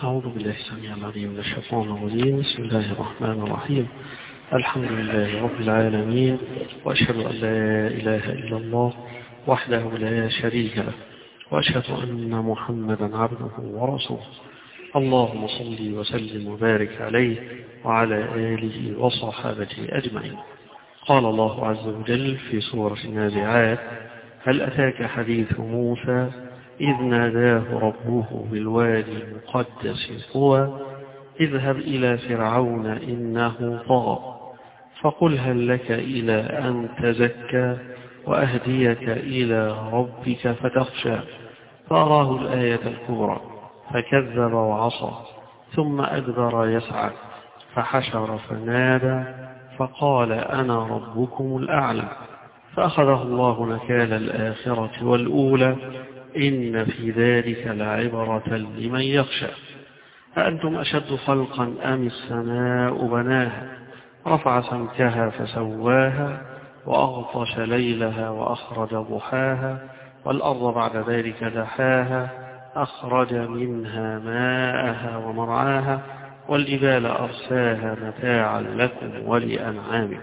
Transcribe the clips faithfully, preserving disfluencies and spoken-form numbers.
أعوذ بالله السميع العليم من الشيطان الرجيم. بسم الله الرحمن الرحيم. الحمد لله رب العالمين، وأشهد أن لا إله إلا الله وحده لا شريك له، وأشهد أن محمدا عبده ورسوله. اللهم صل وسلم وبارك عليه وعلى آله وصحابته أجمعين. قال الله عز وجل في سورة النازعات: هل أتاك حديث موسى إذ ناداه ربه بالوادي المقدس طوى اذهب إلى فرعون إنه طغى فقل هل لك إلى أن تزكى وأهديك إلى ربك فتخشى فأراه الآية الكبرى فكذب وعصى ثم أدبر يسعى فحشر فنادى فقال أنا ربكم الأعلى فأخذه الله نكال الآخرة والأولى إن في ذلك لعبرة لمن يخشى. أأنتم أشد خلقا أم السماء بناها رفع سمكها فسواها وأغطش ليلها وأخرج ضحاها والأرض بعد ذلك دحاها أخرج منها ماءها ومرعاها والجبال أرساها متاعا لكم ولأنعامكم.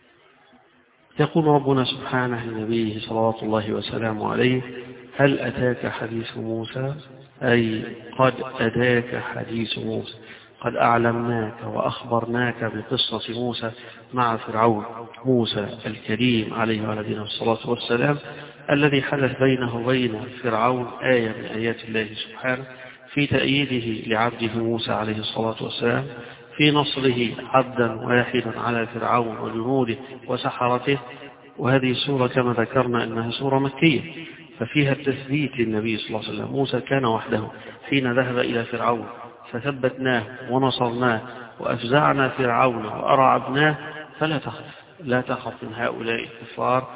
يقول ربنا سبحانه لنبيه صلوات الله وسلامه عليه: هل أتاك حديث موسى؟ أي قد أتاك حديث موسى، قد أعلمناك وأخبرناك بقصة موسى مع فرعون، موسى الكريم عليه ونبينا الصلاة والسلام، الذي حدث بينه وبين فرعون آية من آيات الله سبحانه في تأييده لعبده موسى عليه الصلاة والسلام، في نصره عبدا واحدا على فرعون وجنوده وسحرته. وهذه السورة كما ذكرنا أنها سورة مكية، ففيها التثبيت للنبي صلى الله عليه وسلم. موسى كان وحده حين ذهب إلى فرعون فثبتناه ونصرناه وأفزعنا فرعون وأرعبناه، فلا تخف لا تخف من هؤلاء الكفار،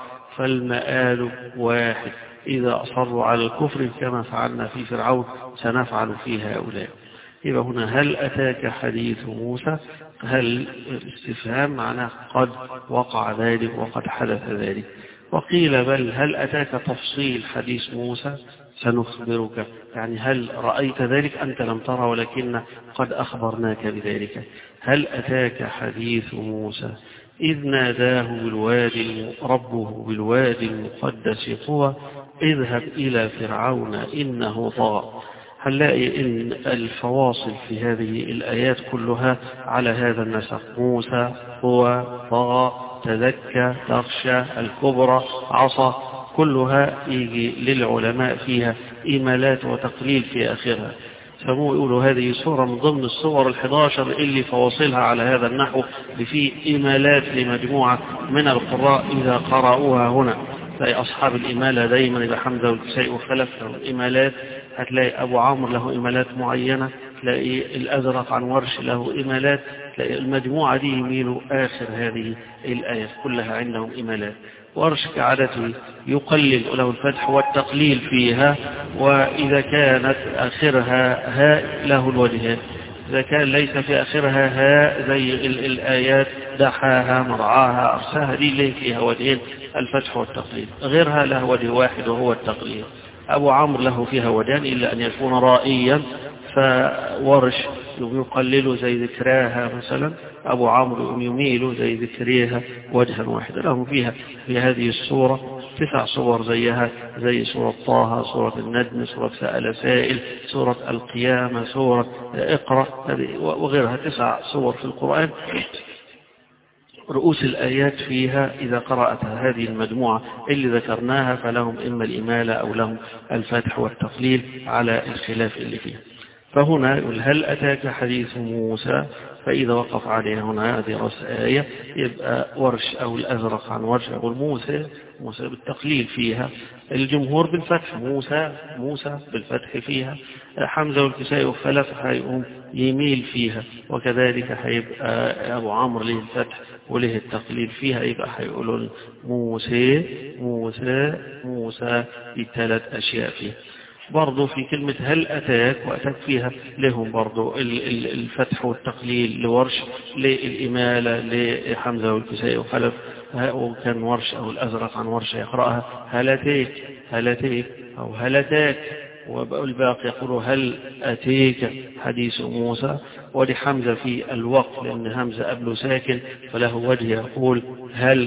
فالمآل واحد، إذا أصروا على الكفر كما فعلنا في فرعون سنفعل في هؤلاء. يبقى هنا هل أتاك حديث موسى؟ هل استفهام معناه قد وقع ذلك وقد حدث ذلك. وقيل بل هل أتاك تفصيل حديث موسى؟ سنخبرك، يعني هل رأيت ذلك؟ أنت لم ترى ولكن قد أخبرناك بذلك. هل أتاك حديث موسى إذ ناداه بالوادي ربه بالوادي المقدس طوى اذهب إلى فرعون إنه طغى. هنلاقي إن الفواصل في هذه الآيات كلها على هذا النسق: موسى، هو، طغى، تزكى، تخشى، الكبرى، عصى، كلها يجي للعلماء فيها إيمالات وتقليل في آخرها. فمو يقولوا هذه سورة من ضمن السور الحداشر اللي فواصلها على هذا النحو، في إيمالات لمجموعة من القراء إذا قرأوها هنا. تلاقي أصحاب الإمالة دايما إذا حمزة والكسائي وخلف له الإمالات، هتلاقي أبو عمرو له إمالات معينة، تلاقي الأزرق عن ورش له إمالات، تلاقي المجموعة دي يميلوا آخر هذه الآية كلها عندهم إمالات. ورش كعادته يقلل له الفتح والتقليل فيها، وإذا كانت آخرها هاء له الوجهات، إذا كان ليس في آخرها هاء زي الآيات دحاها مرعاها أرساها، دي اللي فيها وجهين، الفتح والتقليل. غيرها له وجه واحد وهو التقليل. أبو عمرو له فيها وجهان إلا أن يكون رائيا، فورش يقلل زي ذكراها مثلا، أبو عمرو يميل زي ذكريها وجها واحدا. لهم فيها في هذه السورة تسع صور زيها، زي سورة طه، سورة النجم، سورة سأل سائل، سورة القيامة، سورة اقرأ، وغيرها تسع صور في القرآن. رؤوس الآيات فيها إذا قرأتها هذه المجموعة اللي ذكرناها فلهم إما الإمالة أو لهم الفتح والتقليل على الخلاف اللي فيها. فهنا يقول هل أتاك حديث موسى، فإذا وقف عليها هنا هذه رأس آية يبقى ورش أو الأزرق عن ورش أو موسى، موسى بالتقليل فيها، الجمهور بالفتح، موسى موسى بالفتح فيها، حمزة والكسائي وخلف هيقوم يميل فيها، وكذلك هيبقى أبو عمرو له الفتح وله التقليل فيها، يبقى هيقولون موسى موسى موسى بثلاث أشياء فيها. برضو في كلمة هل أتاك وأتاك فيها لهم برضو الفتح والتقليل لورش، للإمالة لحمزة والكسائي وخلف، وكان ورش أو الأزرق عن ورش يقرأها هل أتاك هل أتاك أو هل أتاك والباقي يقول هل أتيك حديث موسى، ولحمزة في الوقف لأن همزة قبله ساكن فله وجه يقول هل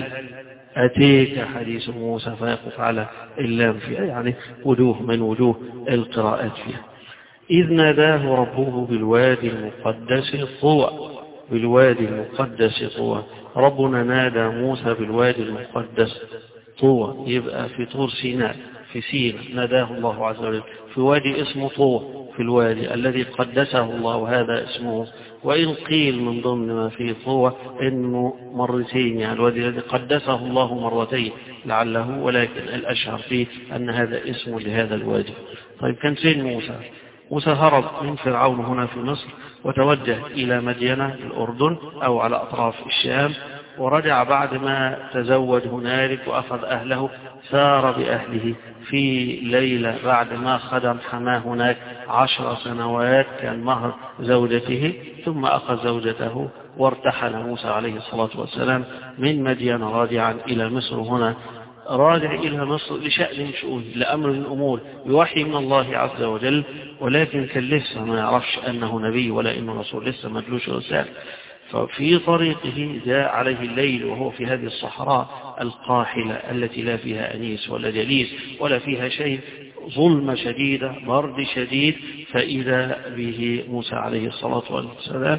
أتيك حديث موسى، فيقف على اللام فيها، يعني وجوه من وجوه القراءات فيها. إذ ناداه ربه بالوادي المقدس طوى، بالوادي المقدس طوى، ربنا نادى موسى بالوادي المقدس طوى، يبقى في طور سيناء في سيناء ناداه الله عز وجل في وادي اسمه طوى، في الوادي الذي قدسه الله وهذا اسمه. وإن قيل من ضمن ما فيه طوى إنه مرتين، يعني الوادي الذي قدسه الله مرتين لعله، ولكن الأشهر فيه أن هذا اسم لهذا الوادي. طيب كان فين موسى؟ موسى هرب من فرعون هنا في مصر وتوجه إلى مدينة الأردن أو على أطراف الشام، ورجع بعد ما تزوج هنالك وأخذ أهله، سار بأهله في ليلة بعد ما خدم حماه هناك عشر سنوات كان مهر زوجته، ثم أخذ زوجته وارتحل موسى عليه الصلاة والسلام من مدين راجعا إلى مصر. هنا راجع إلى مصر لشأن شؤون، لأمر من الأمور بوحي من الله عز وجل، ولكن كان لسه ما يعرفش أنه نبي ولا إنه رسول، لسه مدلوش رسالة. ففي طريقه جاء عليه الليل وهو في هذه الصحراء القاحلة التي لا فيها أنيس ولا جليس ولا فيها شيء، ظلمة شديدة، برد شديد، فإذا به موسى عليه الصلاة والسلام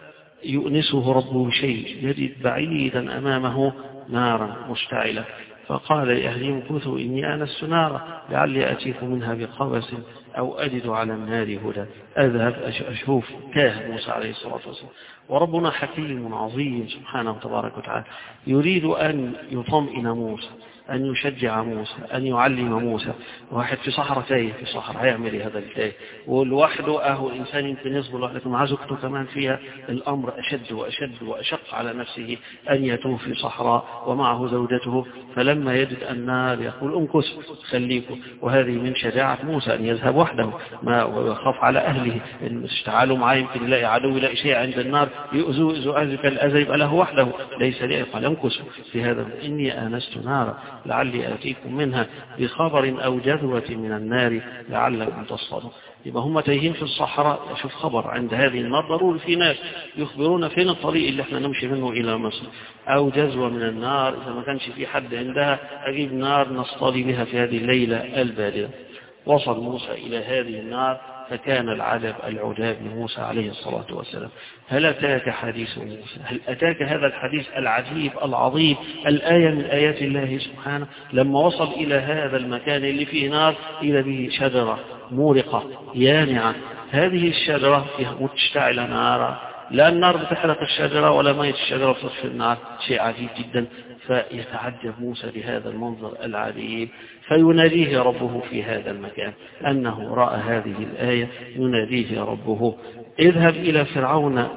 يؤنسه ربه شيء، يجد بعيدا أمامه نارا مشتعلة، فقال لأهلهم كثوا إني آنست نارا لعلي أتيكم منها بقبس أو أجد على النار هدى. أذهب أشوف. كاه موسى عليه الصلاة والسلام، وربنا حكيم عظيم سبحانه وتبارك وتعالى، يريد أن يطمئن موسى، أن يشجع موسى، أن يعلم موسى. واحد في صحراء تايه، في صحراء هيعمل إيه هذا التايه؟ ولوحده أهو الإنسان يمكن يصبر لوحده، لكن مع زوجته كمان فيها الأمر أشد وأشد وأشق على نفسه أن يتوه في صحراء ومعه زوجته. فلما يجد النار يقول امكث خليكم. وهذه من شجاعة موسى أن يذهب وحده، ما ويخاف على أهله إن اشتعلوا معاه يمكن يلاقي عدو، يلاقي شيء عند النار يؤذوا يؤذوا أهلك الأذى، يبقى له وحده ليس لي. قال امكث في هذا إني آنست نارا لعلي آتيكم منها بخبر أو جذوة من النار لعلكم تصطادون. يبقى هم تايهين في الصحراء، يشوف خبر عند هذه النار، ضروري في ناس يخبرون فين الطريق اللي احنا نمشي منه إلى مصر، أو جذوة من النار إذا ما كانش في حد عندها أجيب نار نصطادي بها في هذه الليلة الباردة. وصل موسى إلى هذه النار، فكان العجب العجاب لموسى عليه الصلاة والسلام. هل أتاك حديث موسى؟ هل أتاك هذا الحديث العجيب العظيم، الآية من آيات الله سبحانه؟ لما وصل إلى هذا المكان اللي فيه نار، إلى به شجرة مورقة يانعة، هذه الشجرة مشتعلة نارا، لا النار بتحرق الشجرة ولا مية الشجرة بتطفي النار، شيء عجيب جدا. فيتعجب موسى بهذا المنظر العجيب، فيناديه ربه في هذا المكان أنه رأى هذه الآية، يناديه ربه اذهب إلى فرعون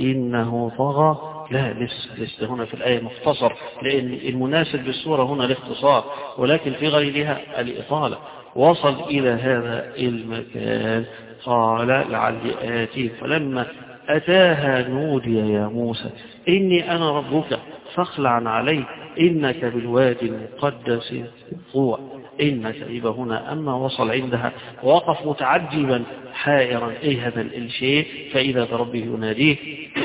إنه طغى. لا لسه لسه هنا في الآية مختصر، لأن المناسب بالسورة هنا الاختصار، ولكن في غيرها الإطالة. وصل إلى هذا المكان قال لعلي آتيك، فلما أتاها نودي يا موسى إني أنا ربك فاخلع عليك إنك بالوادي المقدس طوى. إنك يبقى هنا أما وصل عندها وقف متعجبا حائرا إيه هذا الشيء، فإذا بربه يناديه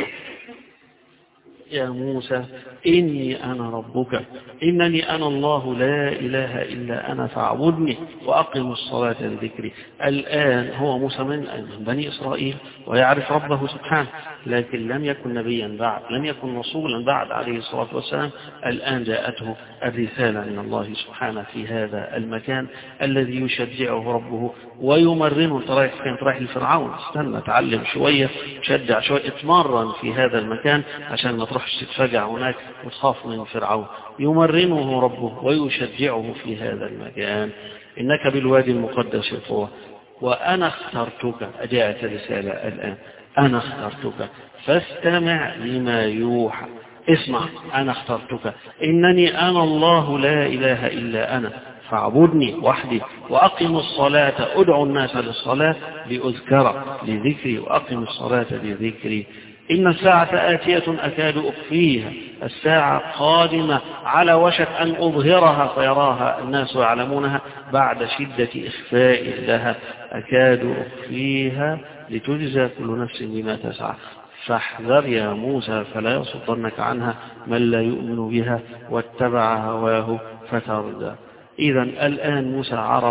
يا موسى إني أنا ربك إنني أنا الله لا إله إلا أنا فاعبدني وأقم الصلاة لذكري. الآن هو موسى من بني إسرائيل ويعرف ربه سبحانه، لكن لم يكن نبيا بعد، لم يكن رسولا بعد عليه الصلاة والسلام. الآن جاءته الرسالة من الله سبحانه في هذا المكان الذي يشجعه ربه ويمرنه. رايح كان رايح لفرعون، استنى تعلم شوية، شجع شوية، اتمرن في هذا المكان عشان ما تروحش تتفجع هناك وتخاف من فرعون. يمرنه ربه ويشجعه في هذا المكان. إنك بالوادي المقدس طوى وأنا اخترتك. أجاءت الرسالة الآن، أنا اخترتك فاستمع لما يوحى. اسمع، أنا اخترتك إنني أنا الله لا إله إلا أنا فاعبدني وحدي وأقم الصلاة. أدعو الناس للصلاة لأذكر لذكري وأقم الصلاة لذكري. إن الساعة آتية أكاد أخفيها، الساعة قادمة على وشك أن أظهرها فيراها الناس ويعلمونها بعد شدة إخفاء لها، أكاد أخفيها لتجزى كل نفس بما تسعى، فاحذر يا موسى فلا يصدنك عنها من لا يؤمن بها واتبع هواه فتردى. إذا الآن موسى عرف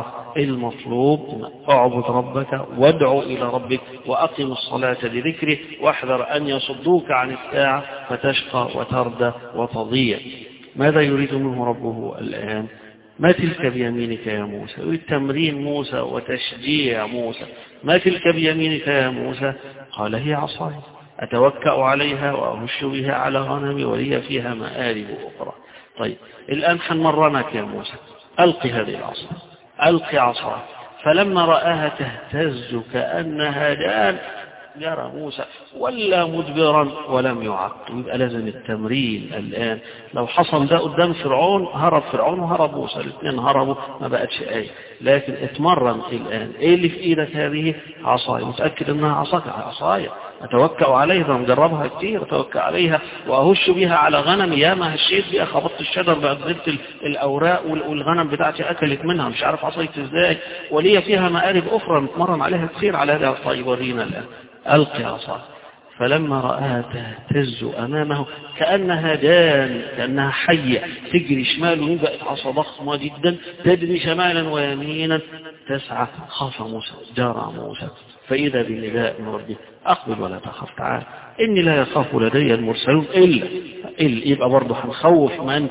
المطلوب، اعبد ربك وادعو إلى ربك وأقم الصلاة لذكره، واحذر أن يصدوك عن الساعة فتشقى وتردى وتضيع. ماذا يريد منه ربه الآن؟ ما تلك بيمينك يا موسى؟ يريد تمرين موسى وتشجيع موسى. ما تلك بيمينك يا موسى؟ قال هي عصاي أتوكأ عليها وأهش بها على غنمي ولي فيها مآرب أخرى. طيب الآن حنمرنك يا موسى، ألقي هذه العصا، ألقي عصا. فلما رآها تهتز كأنها جان جرى موسى ولا مدبرا ولم يعقب. يبقى لازم التمرين الآن. لو حصل ده قدام فرعون هرب فرعون وهرب موسى، الاثنين هربوا ما بقتش آية. لكن اتمرن الآن. ايه اللي في ايدك؟ هذه عصاي. متأكد انها عصاك؟ عصاي أتوكأ عليها، مجربها كتير، أتوكأ عليها وأهش بها على غنمي. يا ما هشيت بها، خبطت الشجر بأدربت الأوراق والغنم بتاعتي أكلت منها، مش عارف عصيت إزاي. ولي فيها مآرب أخرى نتمرن عليها كتير على هذا. طيب ورينا الآن. ألقي عصا. فلما رآها تهتز أمامه كأنها جان، كأنها حية تجري شمال ويمين، بقت عصا ضخمة جدا تجري شمالا ويمينا تسعى. خاف موسى، جارى موسى، فإذا بنداء من ربه أقبل ولا تخف، تعال إني لا يخاف لدي المرسلون إلا, إلا يبقى برضه هنخوف من؟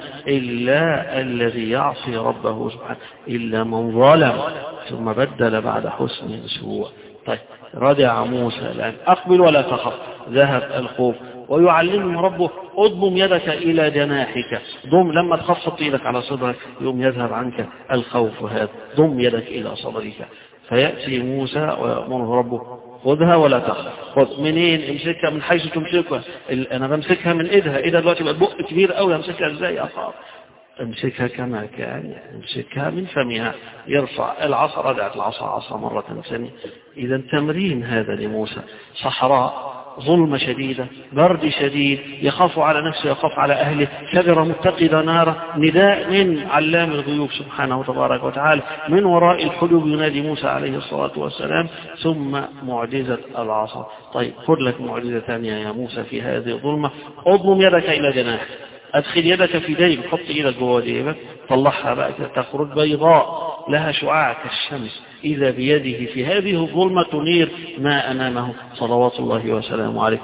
إلا الذي يعصي ربه سبحانه، إلا من ظلم ثم بدل بعد حسن سوء. طيب رجع موسى الآن، أقبل ولا تخف، ذهب الخوف. ويعلمه ربه اضم يدك إلى جناحك، ضم لما تخفض يدك على صدرك يوم يذهب عنك الخوف هذا، ضم يدك إلى صدرك. فيأتي موسى ويأمره ربه خذها ولا تخف. خذ منين؟ امسكها من حيث تمسكها. أنا بمسكها من إيدها، إيدها دلوقتي بقى بق كبير قوي، امسكها إزاي؟ أخاف. امسكها كما كان، امسكها من فمها. يرفع العصا، رجعت العصا عصا مرة ثانية. إذا تمرين هذا لموسى. صحراء، ظلمة شديدة، برد شديد، يخاف على نفسه، يخاف على أهله، شجرة متقدة نارة، نداء من علام الغيوب سبحانه وتبارك وتعالى، من وراء الحجب ينادي موسى عليه الصلاة والسلام، ثم معجزة العصا. طيب خذ لك معجزة ثانية يا موسى في هذه الظلمة، اضم يدك إلى جناحك، أدخل يدك في جيبك، حط إيدك جوه جيبك، طلعها بقى تخرج بيضاء لها شعاع كالشمس، إذا بيده في هذه الظلمة تنير ما أمامه صلوات الله وسلامه عليه.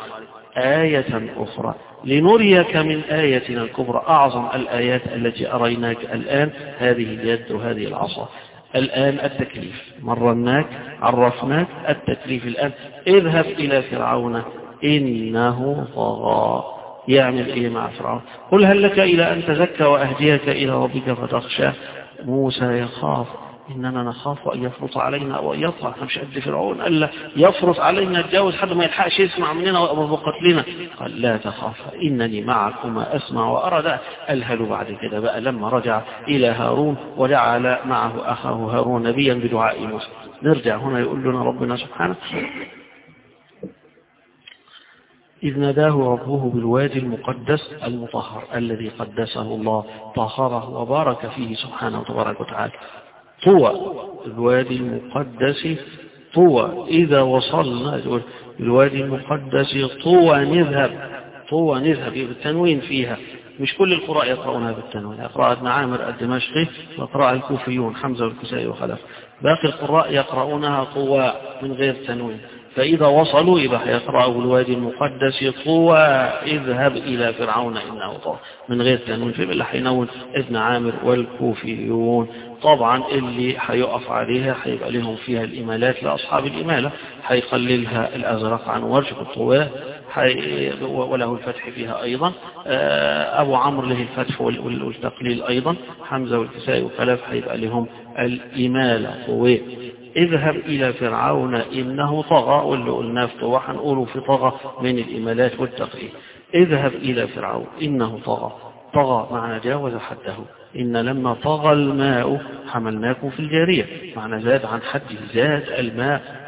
آية أخرى لنريك من آياتنا الكبرى، أعظم الآيات التي أريناك الآن هذه اليد وهذه العصا. الآن التكليف، مرناك عرفناك التكليف. الآن اذهب إلى فرعون إنه طغى. يعمل إيه مع فرعون؟ قل هل لك إلى أن تزكى وأهديك إلى ربك فتخشى. موسى يخاف، إننا نخاف أن يفرط علينا أو أن يطغى. مش قد فرعون ألا يفرط علينا يتجاوز حد ما يلحقش يسمع مننا وأمر بقتلنا. قال لا تخاف إنني معكما أسمع وأرى. ده ألهل بعد كده بقى لما رجع إلى هارون وجعل معه أخاه هارون نبيا بدعاء موسى. نرجع هنا يقول لنا ربنا سبحانه إذ ناداه ربه بالوادي المقدس المطهر الذي قدسه الله، طهره وبارك فيه سبحانه وتبارك وتعالى. طوى، الوادي المقدس طوى. إذا وصلنا الوادي المقدس طوى نذهب، طوى نذهب بالتنوين فيها. مش كل القراء يقرؤونها بالتنوين، يقرأ ابن عامر الدمشقي وقراء الكوفيون حمزة والكسائي وخلف. باقي القراء يقرؤونها طوى من غير تنوين. فإذا وصلوا يبقى يقرأوا الوادي المقدس طوى اذهب إلى فرعون إنه طغى من غير تنوين. في اللي حينون ابن عامر والكوفيون. طبعا اللي حيقف عليها حيبقى لهم فيها الإمالات لأصحاب الإمالة، حيقللها الأزرق عن وجه الطوى وله الفتح فيها أيضا. أبو عمرو له الفتح والتقليل أيضا. حمزة والكسائي وخلف حيبقى لهم الإمالة طوى. اذهب إلى فرعون إنه طغى، واللي قلناه في طوى هنقوله في طغى من الإمالات والتقليل. اذهب إلى فرعون إنه طغى. طغى معنى جاوز حده. إن لما طغى الماء حملناكم في الجارية، معنى زاد عن حده، زاد الماء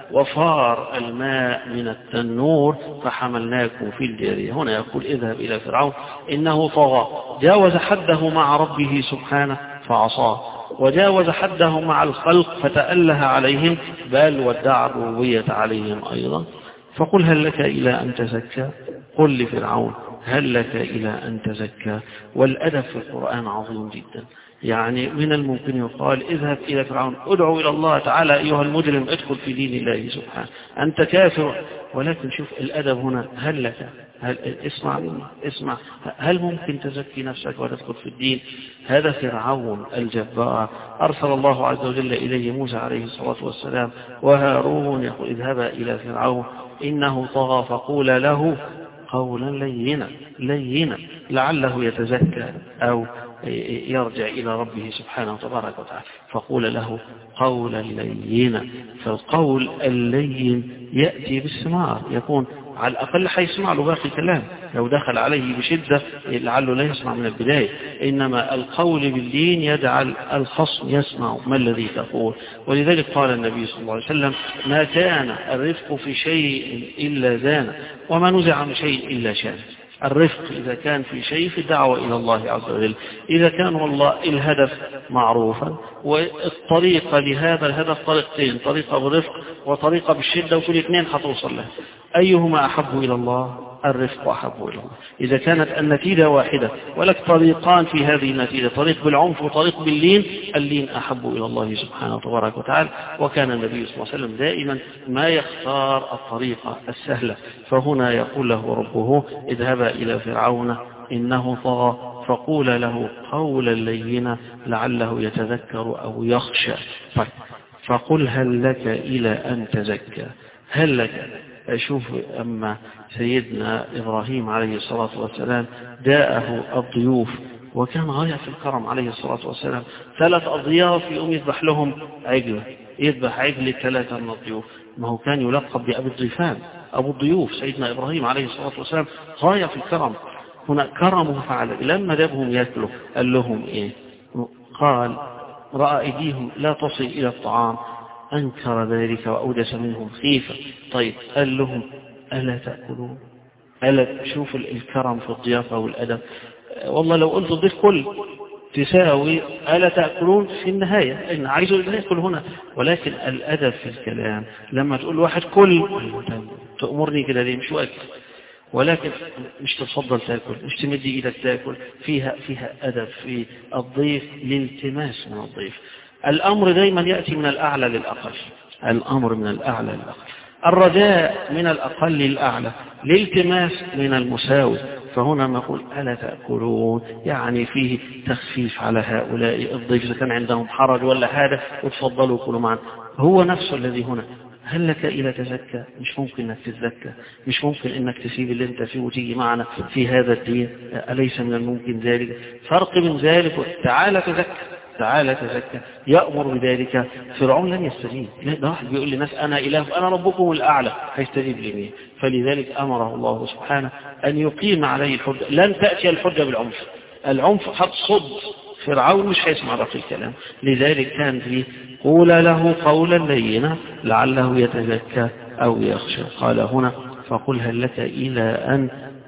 وفار الماء من التنور فحملناكم في الجارية. هنا يقول اذهب إلى فرعون إنه طغى، جاوز حده مع ربه سبحانه فعصاه، وجاوز حده مع الخلق فتأله عليهم، بل وادعى الربوبية عليهم أيضا. فقل هل لك إلى أن تزكى؟ قل لفرعون هل لك إلى أن تزكى. والأدب في القرآن عظيم جدا. يعني من الممكن يقال اذهب إلى فرعون، ادعو إلى الله تعالى أيها المجرم، ادخل في دين الله سبحانه، أنت كافر. ولكن شوف الأدب هنا، هل لك، هل اسمع مني اسمع، هل ممكن تزكي نفسك وتدخل في الدين؟ هذا فرعون الجبار أرسل الله عز وجل إليه موسى عليه الصلاة والسلام وهارون، يقول اذهبا إلى فرعون إنه طغى فقولا له قولا لينا لينا لعله يتزكى أو يرجع إلى ربه سبحانه وتبارك وتعالى. فقول له قولا لينا، فالقول اللين يأتي بالثمار، يكون على الأقل حيسمع له باقي الكلام، لو دخل عليه بشدة لعله لا يسمع من البداية، إنما القول باللين يجعل الخصم يسمع ما الذي تقول. ولذلك قال النبي صلى الله عليه وسلم ما كان الرفق في شيء إلا زان، وما نزع من شيء إلا شان. الرفق إذا كان في شيء في الدعوة إلى الله عز وجل، إذا كان والله الهدف معروفا والطريقة لهذا الهدف طريقتين، طريقة بالرفق وطريقة بالشدة، وكل اثنين هتوصل له، أيهما أحب إلى الله؟ الرفق أحب إلى الله. إذا كانت النتيجة واحدة ولك طريقان في هذه النتيجة، طريق بالعنف وطريق باللين، اللين أحب إلى الله سبحانه وتبارك وتعالى. وكان النبي صلى الله عليه وسلم دائما ما يختار الطريقة السهلة. فهنا يقول له ربه اذهبا إلى فرعون إنه طغى فقول له قولا لينا لعله يتذكر أو يخشى. فقل هل لك إلى أن تزكى، هل لك. أشوف أما سيدنا إبراهيم عليه الصلاة والسلام جاءه الضيوف وكان غاية في الكرم عليه الصلاة والسلام، ثلاث أضياف يقوم يذبح لهم عجل، يذبح عجل ثلاثة من الضيوف. ما هو كان يلقب بأبي الضيفان، أبو الضيوف. سيدنا إبراهيم عليه الصلاة والسلام غاية في الكرم، هنا كرمه فعل. لما جابهم يأكلوا قال لهم إيه؟ قال رأى أيديهم لا تصل إلى الطعام، أنكر ذلك وأوجس منهم خيفة. طيب قال لهم ألا تأكلون؟ ألا شوف الكرم في الضيافة والأدب. والله لو قلت الضيف كل تساوي ألا تأكلون في النهاية، إن عايزوا يأكل هنا. ولكن الأدب في الكلام لما تقول واحد كل تأمرني كده ليه؟ مش وقت. ولكن مش تفضل تأكل، مش تمد إيدك تأكل، فيها فيها أدب في الضيف، للتماس من الضيف. الأمر دايما يأتي من الأعلى للأقل، الأمر من الأعلى للأقل، الرجاء من الأقل للأعلى، للتماس من المساوي. فهنا نقول ألا تأكلون، يعني فيه تخفيف على هؤلاء الضيف إذا كان عندهم حرج ولا حاجة وتفضلوا كلوا معنا. هو نفسه الذي هنا هل لك إلى تزكى؟ مش ممكن أنك تتزكى، مش ممكن أنك تسيب اللي أنت فيه وتيجي معنا في هذا الدين، أليس من الممكن ذلك؟ فرق من ذلك تعالى تزكى، تعالى تزكى، يأمر بذلك. فرعون لن يستجيب، ده واحد بيقول للناس أنا إله أنا ربكم الأعلى، هيستجيب لمين؟ فلذلك أمره الله سبحانه أن يقيم عليه الحجة. لن تأتي الحجة بالعنف، العنف هتصد فرعون، مش هيسمع باقي الكلام. لذلك كان فيه قول له قولا لينا لعله يتزكى أو يخشى. قال هنا فقل هل لك إلى أن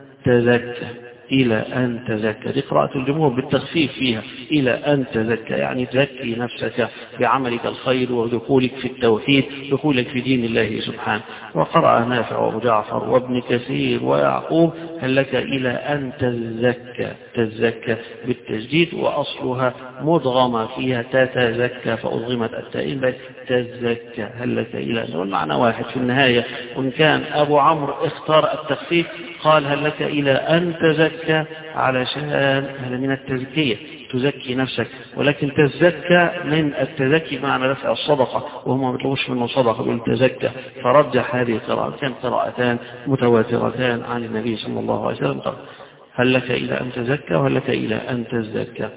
تزكى، إلى أن تزكى، دي قراءة الجمهور بالتخفيف فيها، إلى أن تزكى يعني تزكي نفسك بعملك الخير ودخولك في التوحيد، دخولك في دين الله سبحانه. وقرأ نافع وابو جعفر وابن كثير ويعقوب هل لك إلى أن تزكى، تزكى بالتجديد، وأصلها مدغمة فيها تتزكى فأضغمت التائين بل تزكى. هل لك إلى أن، والمعنى واحد في النهاية. وإن كان أبو عمرو اختار التخفيف قال هل لك إلى أن تزكى علشان هذا من التزكية، تزكي نفسك، ولكن تزكى من التزكي معنى رفع الصدقة، وهم ما بيطلبوش منه صدقة بالتزكى. فرجح هذه القراءة، كان قراءتان متواترتان عن النبي صلى الله عليه وسلم. هل لك إلى أن تزكى وهل لك إلى أن تزكى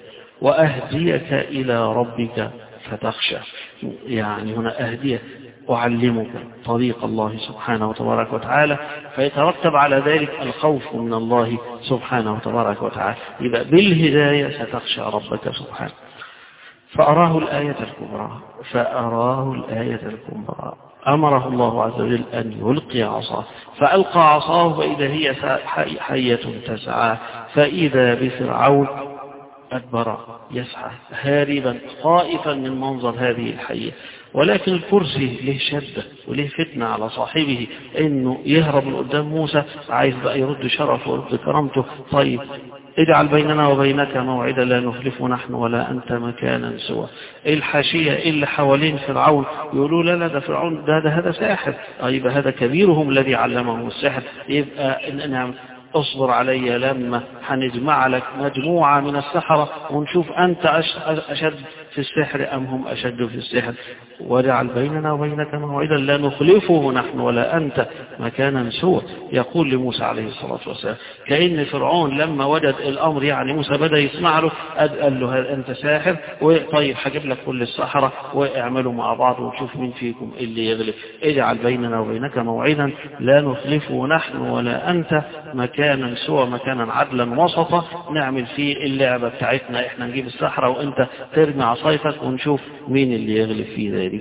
وأهديك إلى ربك فتخشى. يعني هنا أهديك، أعلمك طريق الله سبحانه وتبارك وتعالى، فيترتب على ذلك الخوف من الله سبحانه وتبارك وتعالى. يبقى بالهداية ستخشى ربك سبحانه. فأراه الآية الكبرى، فأراه الآية الكبرى أمره الله عز وجل أن يلقي عصاه، فألقى عصاه فإذا هي حية تسعى، فإذا بفرعون أدبر يسعى هاربا خائفا من منظر هذه الحية. ولكن الكرسي له شدة وله فتنة على صاحبه إنه يهرب من قدام موسى، عايز بقى يرد شرفه ويرد كرامته. طيب اجعل بيننا وبينك موعدا لا نخلفه نحن ولا أنت مكانا سوى. الحاشية اللي حوالين فرعون يقولوا لا لا ده فرعون ده, ده هذا ساحر، طيب هذا كبيرهم الذي علمهم السحر، يبقى نعم اصبر علي لما هنجمع لك مجموعة من السحرة ونشوف أنت أشد في السحر أم هم أشد في السحر. واجعل بيننا وبينك موعدا لا نخلفه نحن ولا أنت مكانا سوى. يقول لموسى عليه الصلاة والسلام كأن فرعون لما وجد الأمر يعني موسى بدأ يسمع له قال له أنت ساحر، وطيب هجيب لك كل السحرة واعملوا مع بعض ونشوف مين فيكم اللي يغلب. اجعل بيننا وبينك موعدا لا نخلفه نحن ولا أنت مكانا سوى، مكانا عدلا وسطا نعمل فيه اللعبة بتاعتنا، احنا نجيب السحرة وانت ترمي عصايتك ونشوف مين اللي يغلب في ذلك.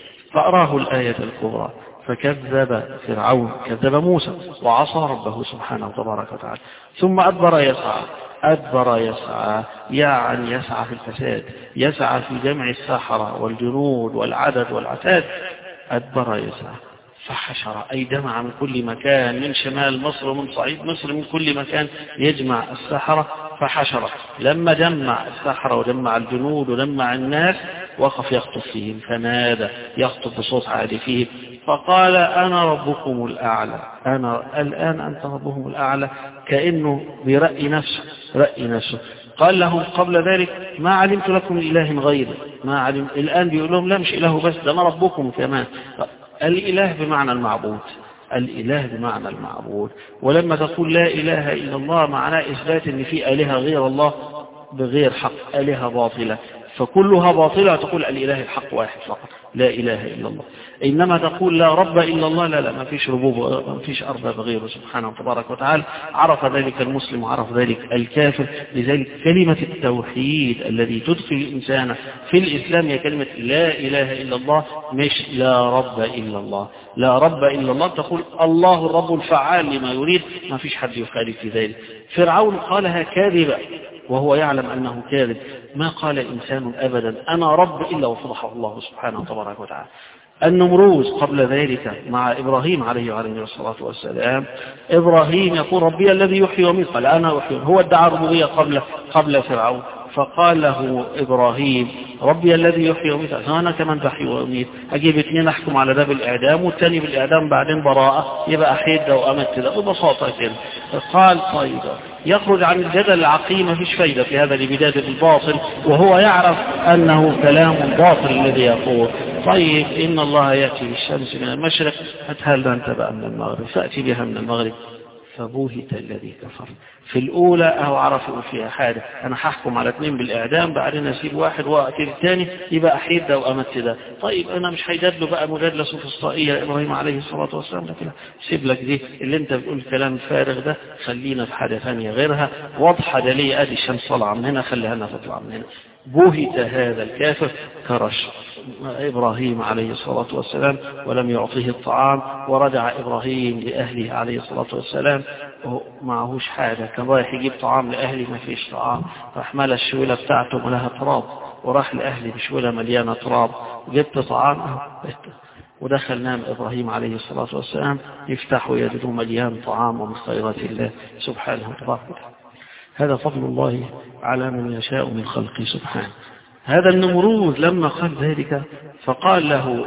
فأراه الآية الكبرى فكذب فرعون، كذب موسى وعصى ربه سبحانه وتبارك وتعالى، ثم أدبر يسعى. أدبر يسعى يعني يسعى في الفساد، يسعى في جمع السحرة والجنود والعدد والعتاد. أدبر يسعى فحشر أي جمع من كل مكان، من شمال مصر ومن صعيد مصر، من كل مكان يجمع السحرة فحشر. لما جمع السحرة وجمع الجنود وجمع الناس وقف يخطب فيهم، فنادى يخطب بصوت عالي فيهم فقال أنا ربكم الأعلى. أنا الآن أنت ربهم الأعلى، كأنه برأي نفسه رأي نفسه. قال لهم قبل ذلك ما علمت لكم إله غيري، ما علم. الآن بيقول لهم لا مش إله بس، ده أنا ربكم كمان. الإله بمعنى المعبود، الإله بمعنى المعبود. ولما تقول لا إله إلا الله معناه إثبات أن في آلهة غير الله بغير حق، آلهة باطلة، فكلها باطلة. تقول الإله الحق واحد فقط لا إله إلا الله. إنما تقول لا رب إلا الله، لا لا ما فيش ربوب، ما فيش أرباب غيره سبحانه وتبارك وتعالى. عرف ذلك المسلم وعرف ذلك الكافر. لذلك كلمة التوحيد الذي تدخل الإنسان في الإسلام هي كلمة لا إله إلا الله، مش لا رب إلا الله. لا رب إلا الله تقول الله الرب الفعال لما يريد، ما فيش حد يخالف في ذلك. فرعون قالها كاذبة وهو يعلم أنه كاذب. ما قال إنسان أبدا أنا رب إلا وفضحه الله سبحانه وتبارك وتعالى. النمروز قبل ذلك مع إبراهيم عليه وعليه الصلاة والسلام، إبراهيم يقول ربي الذي يحيي ويميت، قال أنا أحيي. هو ادعى الربوبية قبل قبل فرعون، فقال له إبراهيم ربي الذي يحيي ويميت، أنا كمان بحيي وأميت. أجيب اثنين أحكم على ده بالإعدام والثاني بالإعدام بعدين براءة، يبقى أحيد ده وأمت ده ببساطة كده. قال طيب يخرج عن الجدل العقيم، ما فيش فايدة في هذا لبداية الباطل، وهو يعرف أنه كلام باطل الذي يقول. طيب إن الله يأتي بالشمس من المشرق هل أنت بقى من المغرب فأتي بها من المغرب، فبوهت الذي كفر. في الأولى أهو عرفوا فيها حاجة، أنا ححكم على اثنين بالإعدام بعدين أسيب واحد وأتي الثاني يبقى أحيد ده وأمت ده. طيب أنا مش هيجادله بقى مجادلة سوفسطائية إبراهيم عليه الصلاة والسلام، لكن سيب لك دي اللي أنت بتقول كلام فارغ ده، خلينا في حاجة ثانية غيرها واضحة دليل. أدي الشمس طالعة من هنا خليها لنا تطلع من هنا. بوهت هذا الكافر كرش إبراهيم عليه الصلاة والسلام ولم يعطيه الطعام، ورجع إبراهيم لأهله عليه الصلاة والسلام معهوش حاجة، كان رايح يجيب طعام لأهله ما فيش طعام، فاحمل الشويلة بتاعته ولها تراب وراح لأهله بشويلة مليانة تراب، جبت طعام ودخل نام إبراهيم عليه الصلاة والسلام يفتحوا يجدوا مليان طعام ومن خيرات الله سبحانه وتعالى. هذا فضل الله على من يشاء من خلقه سبحانه. هذا النمروذ لما قال ذلك فقال له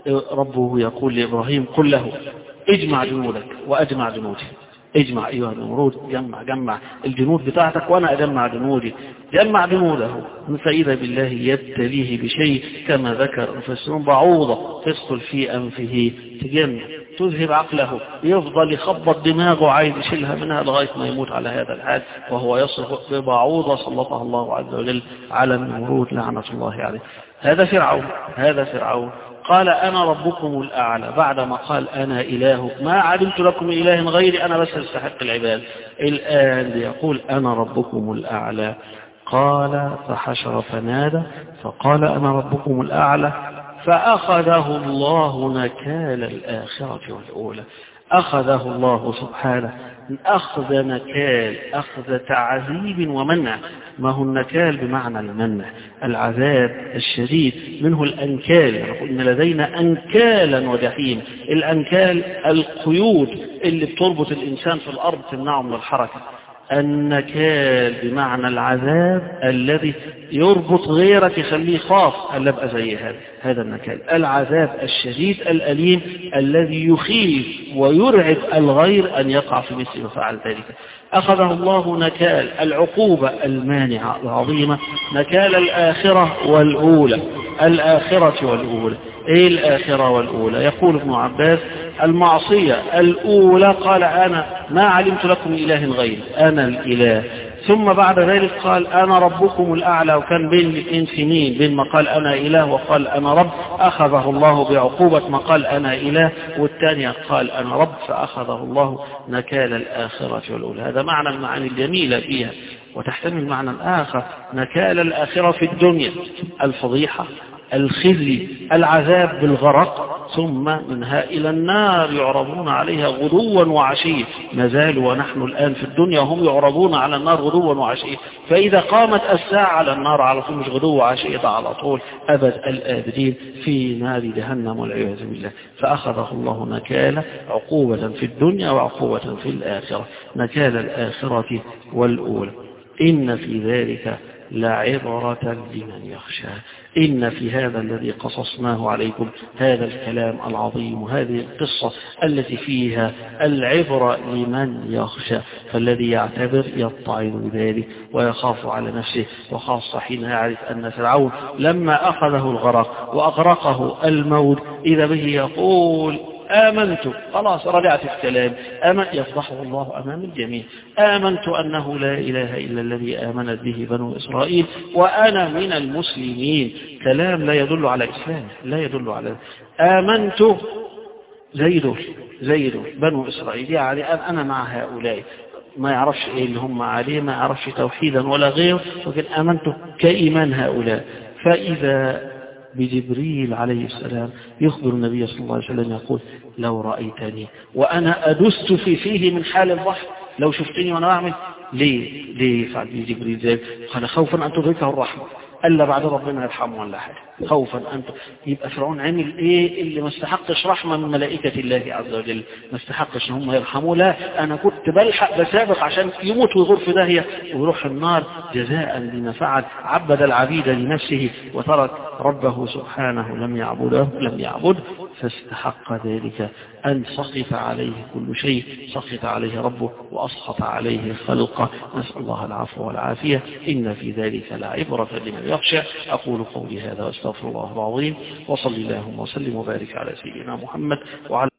ربه يقول لإبراهيم قل له اجمع جنودك وأجمع جنودي. اجمع أيها النمروذ، جمع جمع الجنود بتاعتك وأنا أجمع جنودي. جمع جنوده فإذا بالله يبتليه بشيء كما ذكر المفسرون بعوضة تدخل في أنفه تجن تذهب عقله، يفضل يخبط دماغه عايز يشيلها منها لغاية ما يموت على هذا الحال وهو يصرخ ببعوضة سلطها الله عز وجل على النمرود لعنة الله عليه. هذا فرعون، هذا فرعون قال أنا ربكم الأعلى بعدما قال أنا إله ما علمت لكم إله غيري أنا بس استحق العباد. الآن يقول أنا ربكم الأعلى. قال فحشر فنادى فقال أنا ربكم الأعلى فأخذه الله نكال الآخرة والأولى. أخذه الله سبحانه أخذ نكال، أخذ تعذيب ومنع. ما هو النكال بمعنى المنع، العذاب الشديد، منه الأنكال. يعني إن لدينا أنكالا وجحيم. الأنكال القيود اللي بتربط الإنسان في الأرض تمنعه من الحركة. النكال بمعنى العذاب الذي يربط غيرك يخليه خاف ألا أبقى زي هذا. هذا النكال، العذاب الشديد الأليم الذي يخيف ويرعب الغير أن يقع في مثل ما فعل ذلك. أخذه الله نكال العقوبة المانعة العظيمة، نكال الآخرة والأولى. الآخرة والأولى، إيه الآخرة والأولى؟ يقول ابن عباس المعصية الأولى قال أنا ما علمت لكم إله غيري، أنا الإله. ثم بعد ذلك قال أنا ربكم الأعلى، وكان بين الاثنين سنين بين ما قال أنا إله وقال أنا رب. أخذه الله بعقوبة ما قال أنا إله، والثانية قال أنا رب، فأخذه الله نكال الآخرة والأولى. هذا معنى المعاني الجميلة فيها. وتحتمل معنى آخر، نكال الآخرة في الدنيا الفضيحة، الخزي، العذاب بالغرق، ثم منها إلى النار يعرضون عليها غدوا وعشيا. ما زالوا ونحن الآن في الدنيا هم يعرضون على النار غدوا وعشيا. فإذا قامت الساعة على النار على طول، مش غدوا وعشيا، على طول أبد الآبدين في نار جهنم والعياذ بالله. فأخذه الله نكال، عقوبة في الدنيا وعقوبة في الآخرة، نكال الآخرة والأولى. إن في ذلك لعبرة لمن يخشى. إن في هذا الذي قصصناه عليكم، هذا الكلام العظيم وهذه القصة التي فيها العبرة لمن يخشى. فالذي يعتبر يطعن بذلك ويخاف على نفسه، وخاصة حين يعرف أن فرعون لما أخذه الغرق وأغرقه الموت إذا به يقول آمنت، خلاص رجعت الكلام، آمن يفضحه الله أمام الجميع. آمنت أنه لا إله إلا الذي آمنت به بنو إسرائيل وأنا من المسلمين. كلام لا يدل على إسلام، لا يدل على آمنت زي دول زي دول بنو إسرائيل. يعني أنا مع هؤلاء، ما يعرفش إيه اللي هم عليه، ما يعرفش توحيدا ولا غيره، ولكن آمنت كإيمان هؤلاء. فإذا بجبريل عليه السلام يخبر النبي صلى الله عليه وسلم يقول لو رأيتني وأنا أدست في فيه من حال البحر، لو شفتني وأنا أعمل ليه ليه فعل بي جبريل ذلك؟ قال خوفا أن تدركه الرحمة، ألا بعد ربنا يرحمه ولا حاجة. خوفا أن يبقى فرعون عمل إيه اللي ما استحقش رحمة من ملائكة الله عز وجل، ما استحقش هم يرحموه. لا، أنا كنت بلحق بسابق عشان يموت ويغور في داهية ويروح النار جزاء لما فعل. عبد العبيد لنفسه وترك ربه سبحانه لم يعبده لم يعبد، فاستحق ذلك أن سقط عليه كل شيء، سقط عليه ربه وأسقط عليه خلقه. نسأل الله العفو والعافية. إن في ذلك لعبرة لمن يخشى. أقول قولي هذا واستغفر الله العظيم، وصلي اللهم وسلم وبارك على سيدنا محمد وعلى